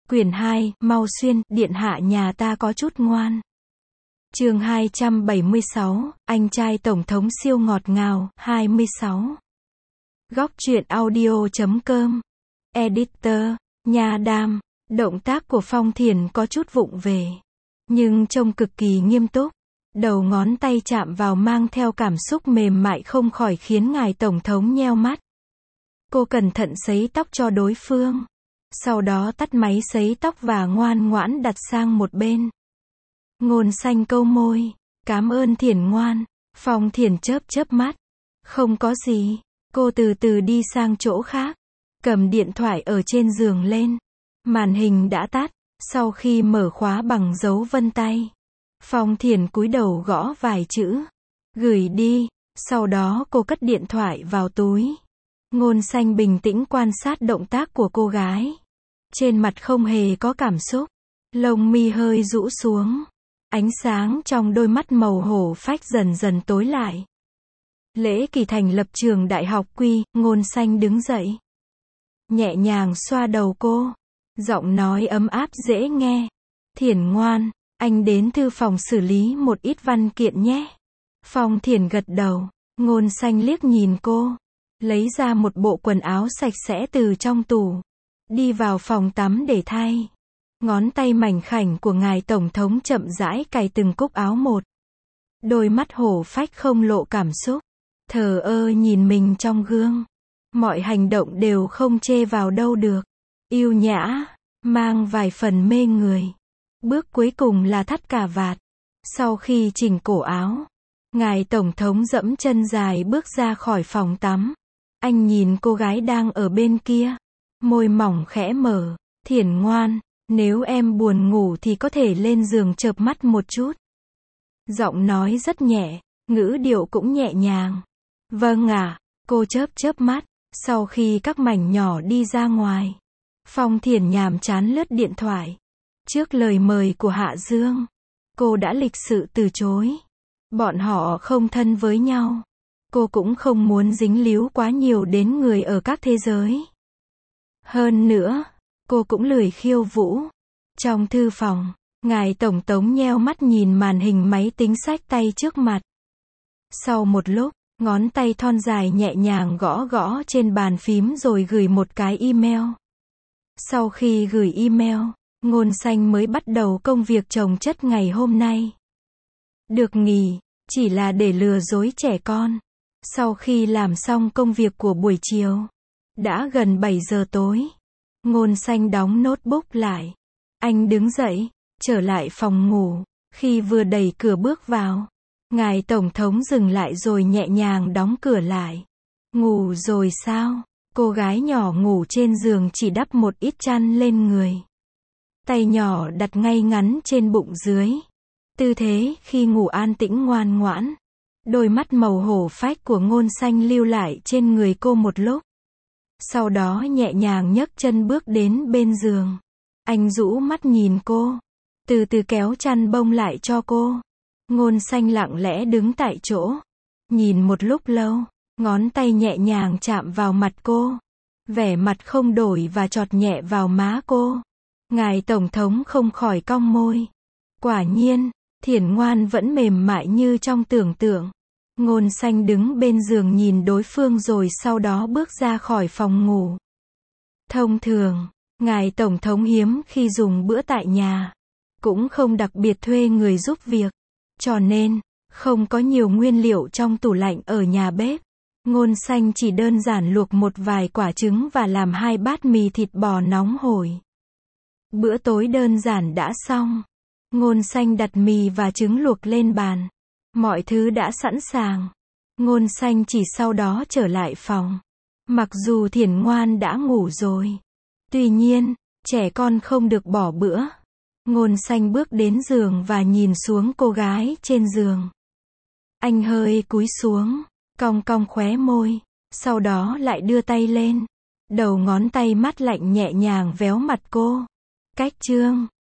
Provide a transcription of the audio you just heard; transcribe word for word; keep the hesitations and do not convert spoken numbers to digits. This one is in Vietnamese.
Quyển hai, mau xuyên, điện hạ nhà ta có chút ngoan. Chương hai trăm bảy mươi sáu, anh trai tổng thống siêu ngọt ngào, hai mươi sáu. Góc truyện audio chấm com. Editor, Nha Đam. Động tác của Phong Thiền có chút vụng về, nhưng trông cực kỳ nghiêm túc. Đầu ngón tay chạm vào mang theo cảm xúc mềm mại không khỏi khiến ngài tổng thống nheo mắt. Cô cẩn thận sấy tóc cho đối phương, sau đó tắt máy sấy tóc và ngoan ngoãn đặt sang một bên. Ngôn Xanh câu môi, cảm ơn Thiền ngoan. Phong Thiền chớp chớp mắt, không có gì. Cô từ từ đi sang chỗ khác, cầm điện thoại ở trên giường lên. Màn hình đã tắt, sau khi mở khóa bằng dấu vân tay, Phong Thiền cúi đầu gõ vài chữ, gửi đi. Sau đó cô cất điện thoại vào túi. Ngôn Xanh bình tĩnh quan sát động tác của cô gái. Trên mặt không hề có cảm xúc, lông mi hơi rũ xuống. Ánh sáng trong đôi mắt màu hổ phách dần dần tối lại. Lễ kỳ thành lập trường đại học Quy, Ngôn Xanh đứng dậy, nhẹ nhàng xoa đầu cô, giọng nói ấm áp dễ nghe. Thiền ngoan, anh đến thư phòng xử lý một ít văn kiện nhé. Phong Thiền gật đầu. Ngôn Xanh liếc nhìn cô, lấy ra một bộ quần áo sạch sẽ từ trong tủ, đi vào phòng tắm để thay. Ngón tay mảnh khảnh của ngài tổng thống chậm rãi cài từng cúc áo một. Đôi mắt hổ phách không lộ cảm xúc, thờ ơ nhìn mình trong gương. Mọi hành động đều không chê vào đâu được, yêu nhã, mang vài phần mê người. Bước cuối cùng là thắt cà vạt. Sau khi chỉnh cổ áo, ngài tổng thống dẫm chân dài bước ra khỏi phòng tắm. Anh nhìn cô gái đang ở bên kia, môi mỏng khẽ mở. Thiền ngoan, nếu em buồn ngủ thì có thể lên giường chợp mắt một chút. Giọng nói rất nhẹ, ngữ điệu cũng nhẹ nhàng. Vâng ạ. Cô chớp chớp mắt. Sau khi các mảnh nhỏ đi ra ngoài, Phong Thiền nhàm chán lướt điện thoại. Trước lời mời của Hạ Dương, cô đã lịch sự từ chối. Bọn họ không thân với nhau. Cô cũng không muốn dính líu quá nhiều đến người ở các thế giới. Hơn nữa, cô cũng lười khiêu vũ. Trong thư phòng, ngài tổng thống nheo mắt nhìn màn hình máy tính xách tay trước mặt. Sau một lúc, ngón tay thon dài nhẹ nhàng gõ gõ trên bàn phím rồi gửi một cái email. Sau khi gửi email, Ngôn Xanh mới bắt đầu công việc chồng chất ngày hôm nay. Được nghỉ, chỉ là để lừa dối trẻ con. Sau khi làm xong công việc của buổi chiều, đã gần bảy giờ tối. Ngôn Xanh đóng notebook lại. Anh đứng dậy, trở lại phòng ngủ. Khi vừa đẩy cửa bước vào, ngài tổng thống dừng lại rồi nhẹ nhàng đóng cửa lại. Ngủ rồi sao? Cô gái nhỏ ngủ trên giường chỉ đắp một ít chăn lên người. Tay nhỏ đặt ngay ngắn trên bụng dưới. Tư thế khi ngủ an tĩnh ngoan ngoãn. Đôi mắt màu hổ phách của Ngôn Xanh lưu lại trên người cô một lúc. Sau đó nhẹ nhàng nhấc chân bước đến bên giường. Anh rũ mắt nhìn cô, từ từ kéo chăn bông lại cho cô. Ngôn Xanh lặng lẽ đứng tại chỗ, nhìn một lúc lâu, ngón tay nhẹ nhàng chạm vào mặt cô, vẻ mặt không đổi và chọt nhẹ vào má cô. Ngài tổng thống không khỏi cong môi. Quả nhiên, Thiền ngoan vẫn mềm mại như trong tưởng tượng. Ngôn Xanh đứng bên giường nhìn đối phương rồi sau đó bước ra khỏi phòng ngủ. Thông thường, ngài tổng thống hiếm khi dùng bữa tại nhà, cũng không đặc biệt thuê người giúp việc, cho nên không có nhiều nguyên liệu trong tủ lạnh ở nhà bếp. Ngôn Xanh chỉ đơn giản luộc một vài quả trứng và làm hai bát mì thịt bò nóng hổi. Bữa tối đơn giản đã xong. Ngôn Xanh đặt mì và trứng luộc lên bàn. Mọi thứ đã sẵn sàng. Ngôn Xanh chỉ sau đó trở lại phòng. Mặc dù Thiền ngoan đã ngủ rồi, tuy nhiên, trẻ con không được bỏ bữa. Ngôn Xanh bước đến giường và nhìn xuống cô gái trên giường. Anh hơi cúi xuống, cong cong khóe môi, sau đó lại đưa tay lên. Đầu ngón tay mát lạnh nhẹ nhàng véo mặt cô. Cách chương